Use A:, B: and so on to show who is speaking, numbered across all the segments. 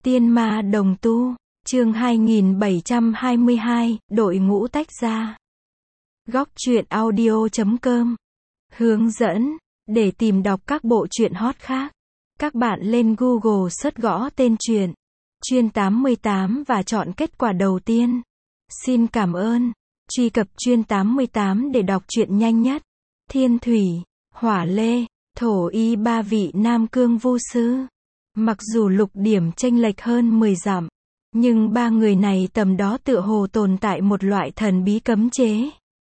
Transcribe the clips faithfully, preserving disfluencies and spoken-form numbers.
A: Tiên ma đồng tu, chương hai nghìn bảy trăm hai mươi hai, đội ngũ tách ra. Góc truyện audio chấm com. Hướng dẫn, để tìm đọc các bộ truyện hot khác. Các bạn lên Google search gõ tên truyện, Chuyên tám mươi tám và chọn kết quả đầu tiên. Xin cảm ơn. Truy cập Chuyên tám mươi tám để đọc truyện nhanh nhất. Thiên thủy, hỏa lê, thổ y ba vị nam cương vu sư. Mặc dù lục điểm chênh lệch hơn mười dặm, nhưng ba người này tầm đó tựa hồ tồn tại một loại thần bí cấm chế.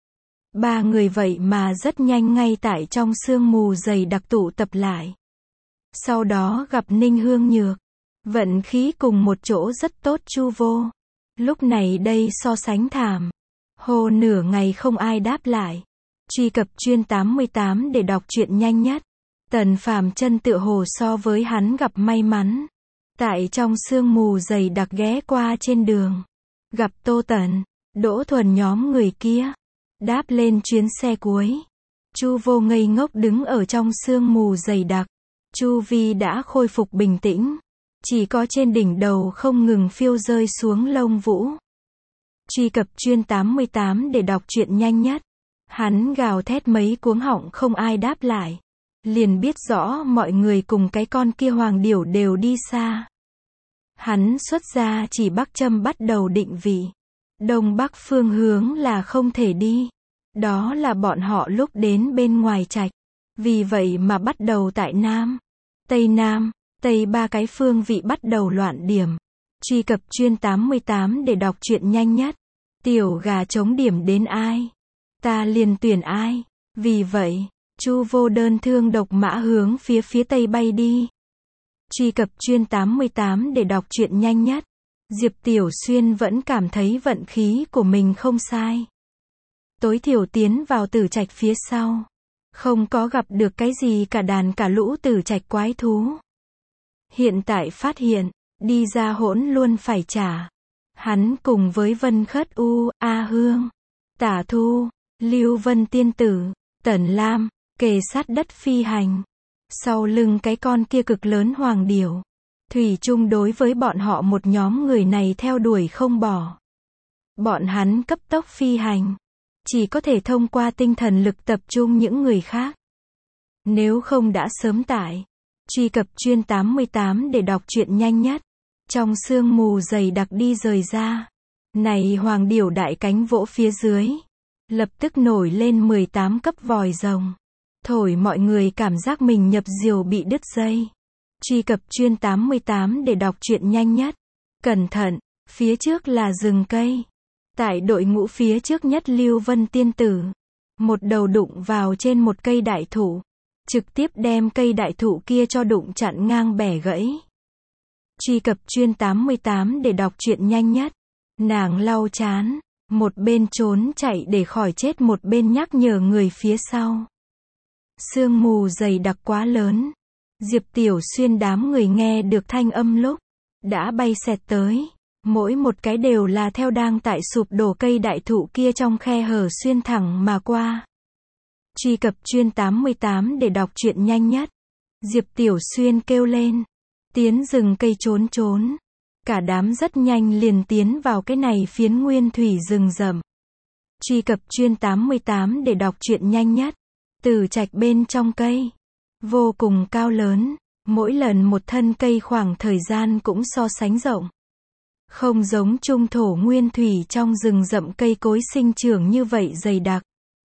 A: Ba người vậy mà rất nhanh ngay tại trong sương mù dày đặc tụ tập lại. Sau đó gặp Ninh Hương Nhược. Vận khí cùng một chỗ rất tốt chu vô. Lúc này đây so sánh thảm. Hồ nửa ngày không ai đáp lại. Truy cập Chuyên tám mươi tám để đọc truyện nhanh nhất. Tần Phàm chân tựa hồ so với hắn gặp may mắn. Tại trong sương mù dày đặc ghé qua trên đường. Gặp Tô Tần, Đỗ Thuần nhóm người kia. Đáp lên chuyến xe cuối. Chu vô ngây ngốc đứng ở trong sương mù dày đặc. Chu vi đã khôi phục bình tĩnh. Chỉ có trên đỉnh đầu không ngừng phiêu rơi xuống lông vũ. Truy cập Chuyên tám mươi tám để đọc truyện nhanh nhất. Hắn gào thét mấy cuống họng không ai đáp lại. Liền biết rõ mọi người cùng cái con kia hoàng điểu đều đi xa. Hắn xuất ra chỉ bắc châm bắt đầu định vị. Đông bắc phương hướng là không thể đi. Đó là bọn họ lúc đến bên ngoài trạch. Vì vậy mà bắt đầu tại Nam, Tây Nam, Tây ba cái phương vị bắt đầu loạn điểm. Truy cập Chuyên tám mươi tám để đọc truyện nhanh nhất. Tiểu gà chống điểm đến ai? Ta liền tuyển ai? Vì vậy, Chu vô đơn thương độc mã hướng phía phía Tây bay đi. Truy cập Chuyên tám mươi tám để đọc truyện nhanh nhất. Diệp Tiểu Xuyên vẫn cảm thấy vận khí của mình không sai. Tối thiểu tiến vào tử trạch phía sau. Không có gặp được cái gì cả đàn cả lũ tử trạch quái thú. Hiện tại phát hiện, đi ra hỗn luôn phải trả. Hắn cùng với Vân Khất U, A Hương, Tả Thu, Lưu Vân Tiên Tử, Tần Lam, kề sát đất phi hành. Sau lưng cái con kia cực lớn hoàng điểu. Thủy chung đối với bọn họ một nhóm người này theo đuổi không bỏ. Bọn hắn cấp tốc phi hành. Chỉ có thể thông qua tinh thần lực tập trung những người khác. Nếu không đã sớm tải. Truy cập Chuyên tám mươi tám để đọc truyện nhanh nhất. Trong sương mù dày đặc đi rời ra. Này hoàng điểu đại cánh vỗ phía dưới. Lập tức nổi lên mười tám cấp vòi rồng. Thổi mọi người cảm giác mình nhập diều bị đứt dây. Truy cập Chuyên tám mươi tám để đọc truyện nhanh nhất. Cẩn thận, phía trước là rừng cây. Tại đội ngũ phía trước nhất Lưu Vân Tiên Tử. Một đầu đụng vào trên một cây đại thụ. Trực tiếp đem cây đại thụ kia cho đụng chặn ngang bẻ gãy. Truy cập Chuyên tám mươi tám để đọc truyện nhanh nhất. Nàng lau chán. Một bên trốn chạy để khỏi chết, một bên nhắc nhở người phía sau. Sương mù dày đặc quá lớn. Diệp Tiểu Xuyên đám người nghe được thanh âm lúc đã bay xẹt tới. Mỗi một cái đều là theo đang tại sụp đổ cây đại thụ kia trong khe hở xuyên thẳng mà qua. Truy cập Chuyên tám mươi tám để đọc truyện nhanh nhất. Diệp Tiểu Xuyên kêu lên. Tiến rừng cây trốn trốn. Cả đám rất nhanh liền tiến vào cái này phiến nguyên thủy rừng rậm. Truy cập Chuyên tám mươi tám để đọc truyện nhanh nhất. Tử trạch bên trong cây. Vô cùng cao lớn. Mỗi lần một thân cây khoảng thời gian cũng so sánh rộng. Không giống trung thổ nguyên thủy trong rừng rậm cây cối sinh trưởng như vậy dày đặc.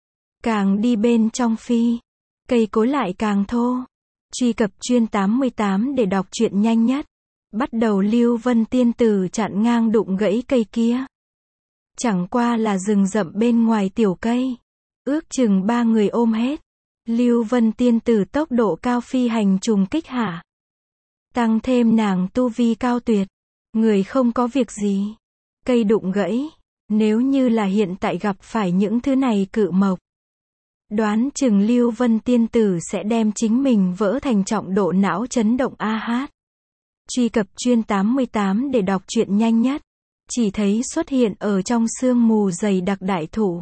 A: Càng đi bên trong phi, cây cối lại càng thô. Truy cập Chuyên tám mươi tám để đọc truyện nhanh nhất. Bắt đầu Lưu Vân Tiên Tử chặn ngang đụng gãy cây kia. Chẳng qua là rừng rậm bên ngoài tiểu cây. Ước chừng ba người ôm hết. Lưu Vân Tiên Tử tốc độ cao phi hành trùng kích hạ. Tăng thêm nàng tu vi cao tuyệt. Người không có việc gì. Cây đụng gãy. Nếu như là hiện tại gặp phải những thứ này cự mộc. Đoán chừng Lưu Vân Tiên Tử sẽ đem chính mình vỡ thành trọng độ não chấn động a hát. Truy cập Chuyên tám mươi tám để đọc truyện nhanh nhất. Chỉ thấy xuất hiện ở trong sương mù dày đặc đại thụ.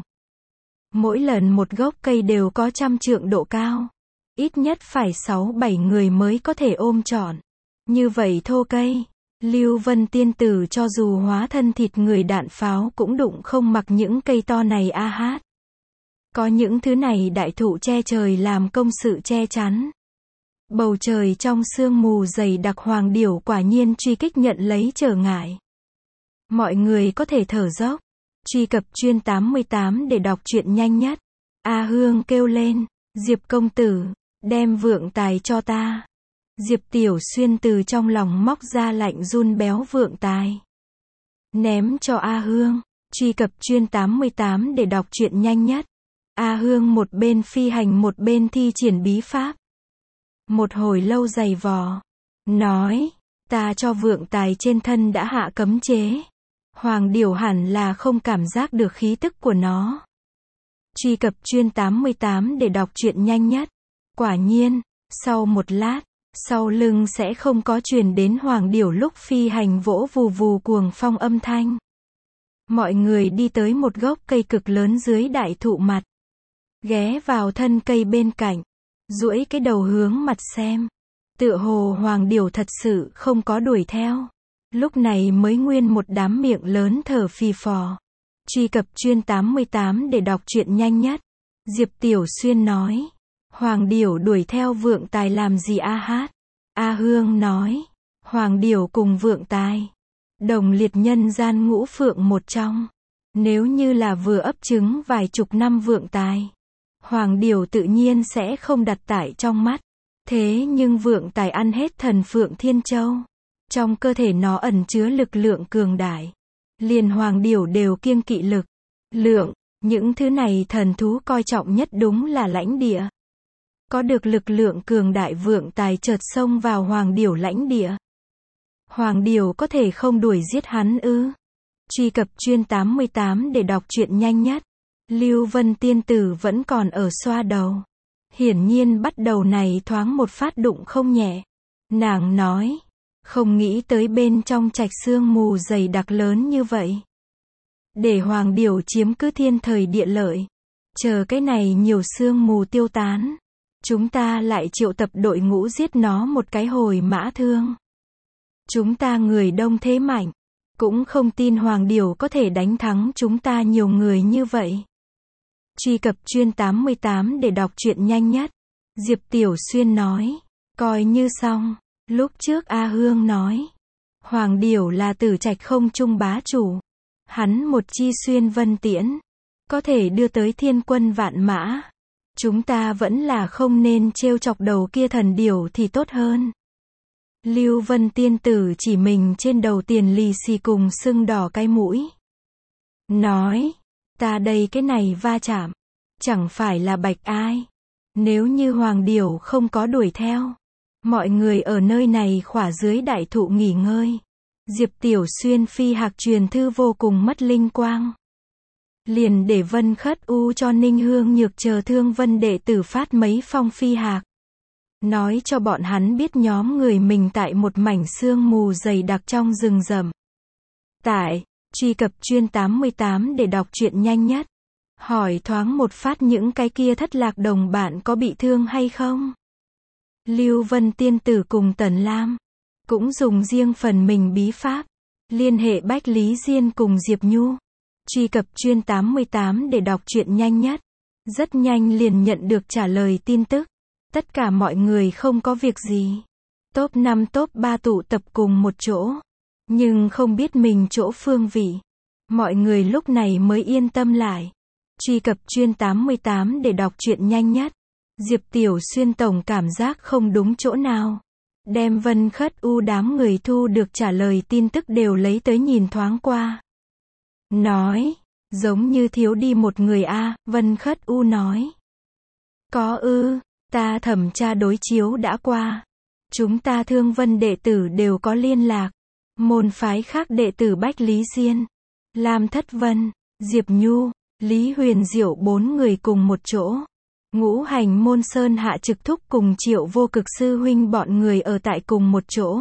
A: Mỗi lần một gốc cây đều có trăm trượng độ cao. Ít nhất phải sáu bảy người mới có thể ôm trọn. Như vậy thô cây. Lưu Vân tiên tử cho dù hóa thân thịt người đạn pháo cũng đụng không mặc những cây to này a hát. Có những thứ này đại thụ che trời làm công sự che chắn. Bầu trời trong sương mù dày đặc Hoàng Điểu quả nhiên truy kích nhận lấy trở ngại. Mọi người có thể thở dốc. Truy cập chuyên tám mươi tám để đọc truyện nhanh nhất. A Hương kêu lên, Diệp công tử, đem vượng tài cho ta. Diệp Tiểu Xuyên từ trong lòng móc ra lạnh run béo vượng tài. Ném cho A Hương. Truy cập chuyên tám mươi tám để đọc truyện nhanh nhất. A Hương một bên phi hành một bên thi triển bí pháp. Một hồi lâu dày vò. Nói, ta cho vượng tài trên thân đã hạ cấm chế. Hoàng Điểu hẳn là không cảm giác được khí tức của nó. Truy cập chuyên tám mươi tám để đọc truyện nhanh nhất. Quả nhiên, sau một lát, sau lưng sẽ không có truyền đến Hoàng Điểu lúc phi hành vỗ vù vù cuồng phong âm thanh. Mọi người đi tới một gốc cây cực lớn dưới đại thụ mặt. Ghé vào thân cây bên cạnh. Duỗi cái đầu hướng mặt xem. Tựa hồ Hoàng Điểu thật sự không có đuổi theo. Lúc này mới nguyên một đám miệng lớn thở phì phò. Truy cập chuyên tám mươi tám để đọc truyện nhanh nhất. Diệp Tiểu Xuyên nói. Hoàng Điểu đuổi theo vượng tài làm gì a hát? A Hương nói. Hoàng Điểu cùng vượng tài. Đồng liệt nhân gian ngũ phượng một trong. Nếu như là vừa ấp trứng vài chục năm vượng tài. Hoàng Điểu tự nhiên sẽ không đặt tại trong mắt. Thế nhưng vượng tài ăn hết thần Phượng Thiên Châu. Trong cơ thể nó ẩn chứa lực lượng cường đại. Liền Hoàng Điểu đều kiêng kỵ lực, lượng, những thứ này thần thú coi trọng nhất đúng là lãnh địa. Có được lực lượng cường đại vượng tài chợt xông vào Hoàng Điểu lãnh địa. Hoàng Điểu có thể không đuổi giết hắn ư? Truy cập chuyên tám mươi tám để đọc truyện nhanh nhất. Lưu Vân tiên tử vẫn còn ở xoa đầu. Hiển nhiên bắt đầu này thoáng một phát đụng không nhẹ. Nàng nói. Không nghĩ tới bên trong trạch sương mù dày đặc lớn như vậy. Để Hoàng Điểu chiếm cứ thiên thời địa lợi. Chờ cái này nhiều sương mù tiêu tán. Chúng ta lại triệu tập đội ngũ giết nó một cái hồi mã thương. Chúng ta người đông thế mạnh. Cũng không tin Hoàng Điểu có thể đánh thắng chúng ta nhiều người như vậy. Truy cập chuyên tám mươi tám để đọc truyện nhanh nhất. Diệp Tiểu Xuyên nói. Coi như xong. Lúc trước A Hương nói. Hoàng Điểu là tử trạch không trung bá chủ. Hắn một chi xuyên vân tiễn. Có thể đưa tới thiên quân vạn mã. Chúng ta vẫn là không nên trêu chọc đầu kia thần điểu thì tốt hơn. Lưu Vân tiên tử chỉ mình trên đầu tiền lì xì cùng sưng đỏ cái mũi. Nói. Ta đây cái này va chạm. Chẳng phải là bạch ai. Nếu như Hoàng Điểu không có đuổi theo. Mọi người ở nơi này khỏa dưới đại thụ nghỉ ngơi. Diệp Tiểu Xuyên phi hạc truyền thư vô cùng mất linh quang. Liền để Vân Khất U cho Ninh Hương Nhược chờ Thương Vân đệ tử phát mấy phong phi hạc. Nói cho bọn hắn biết nhóm người mình tại một mảnh sương mù dày đặc trong rừng rậm. Tại, truy cập chuyên tám mươi tám để đọc truyện nhanh nhất. Hỏi thoáng một phát những cái kia thất lạc đồng bạn có bị thương hay không? Lưu Vân tiên tử cùng Tần Lam. Cũng dùng riêng phần mình bí pháp. Liên hệ Bách Lý Diên cùng Diệp Nhu. Truy cập chuyên tám mươi tám để đọc truyện nhanh nhất. Rất nhanh liền nhận được trả lời tin tức. Tất cả mọi người không có việc gì. Top năm top ba tụ tập cùng một chỗ. Nhưng không biết mình chỗ phương vị. Mọi người lúc này mới yên tâm lại. Truy cập chuyên tám mươi tám để đọc truyện nhanh nhất. Diệp Tiểu Xuyên tổng cảm giác không đúng chỗ nào. Đem Vân Khất U đám người thu được trả lời tin tức đều lấy tới nhìn thoáng qua. Nói. Giống như thiếu đi một người a, Vân Khất U nói. Có ư, ta thẩm tra đối chiếu đã qua. Chúng ta Thương Vân đệ tử đều có liên lạc. Môn phái khác đệ tử Bách Lý Diên, Lam Thất Vân, Diệp Nhu, Lý Huyền Diệu bốn người cùng một chỗ. Ngũ hành môn Sơn Hạ Trực Thúc cùng Triệu Vô Cực sư huynh bọn người ở tại cùng một chỗ.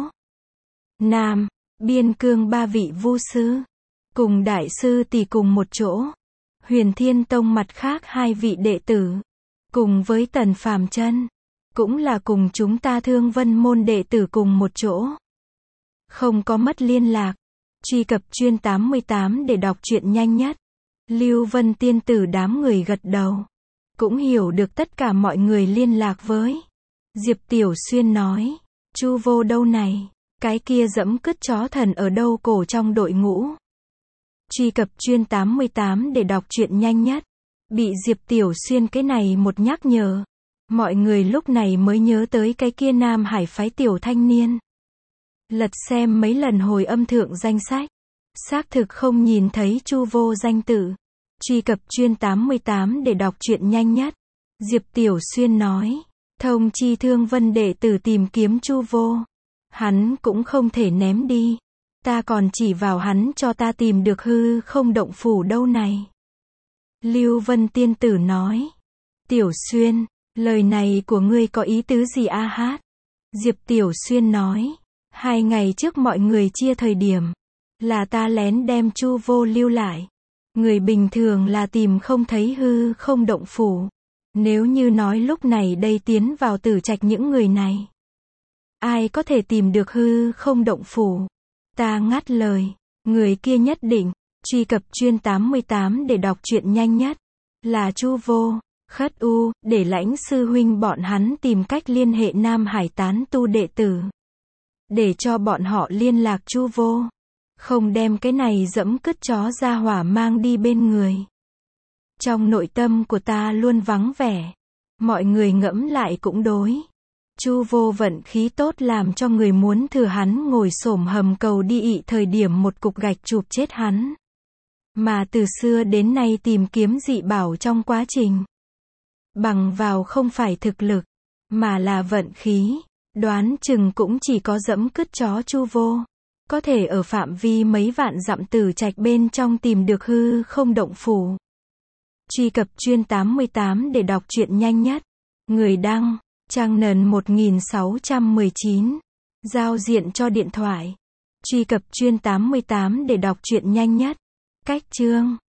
A: Nam, Biên Cương ba vị vu sư, cùng đại sư tỷ cùng một chỗ. Huyền Thiên Tông mặt khác hai vị đệ tử, cùng với Tần Phàm Chân, cũng là cùng chúng ta Thương Vân môn đệ tử cùng một chỗ. Không có mất liên lạc. Truy cập chuyên tám mươi tám để đọc truyện nhanh nhất. Lưu Vân tiên tử đám người gật đầu. Cũng hiểu được tất cả mọi người liên lạc với. Diệp Tiểu Xuyên nói. Chu Vô đâu này? Cái kia dẫm cứt chó thần ở đâu cổ trong đội ngũ? Truy cập chuyên tám mươi tám để đọc truyện nhanh nhất. Bị Diệp Tiểu Xuyên cái này một nhắc nhở. Mọi người lúc này mới nhớ tới cái kia Nam Hải phái tiểu thanh niên. Lật xem mấy lần hồi âm thượng danh sách. Xác thực không nhìn thấy Chu Vô danh tự. Truy cập chuyên tám mươi tám để đọc truyện nhanh nhất. Diệp Tiểu Xuyên nói. Thông chi Thương Vân đệ tử tìm kiếm Chu Vô. Hắn cũng không thể ném đi. Ta còn chỉ vào hắn cho ta tìm được hư không động phủ đâu này. Lưu Vân tiên tử nói. Tiểu Xuyên, lời này của ngươi có ý tứ gì a hát? Diệp Tiểu Xuyên nói. Hai ngày trước mọi người chia thời điểm. Là ta lén đem Chu Vô lưu lại. Người bình thường là tìm không thấy hư không động phủ. Nếu như nói lúc này đây tiến vào tử trạch những người này. Ai có thể tìm được hư không động phủ? Ta ngắt lời. Người kia nhất định. Truy cập chuyên tám mươi tám để đọc truyện nhanh nhất. Là Chu Vô. Khất U, để lãnh sư huynh bọn hắn tìm cách liên hệ Nam Hải tán tu đệ tử. Để cho bọn họ liên lạc Chu Vô. Không đem cái này dẫm cứt chó ra hỏa mang đi bên người. Trong nội tâm của ta luôn vắng vẻ. Mọi người ngẫm lại cũng đối. Chu Vô vận khí tốt làm cho người muốn thừa hắn ngồi xổm hầm cầu đi ị thời điểm một cục gạch chụp chết hắn. Mà từ xưa đến nay tìm kiếm dị bảo trong quá trình. Bằng vào không phải thực lực, mà là vận khí. Đoán chừng cũng chỉ có dẫm cứt chó Chu Vô. Có thể ở phạm vi mấy vạn dặm tử trạch bên trong tìm được hư không động phủ. Truy cập chuyên tám mươi tám để đọc truyện nhanh nhất. Người đăng, Trang Nần một nghìn sáu trăm mười chín. Giao diện cho điện thoại. Truy cập chuyên tám mươi tám để đọc truyện nhanh nhất. Cách chương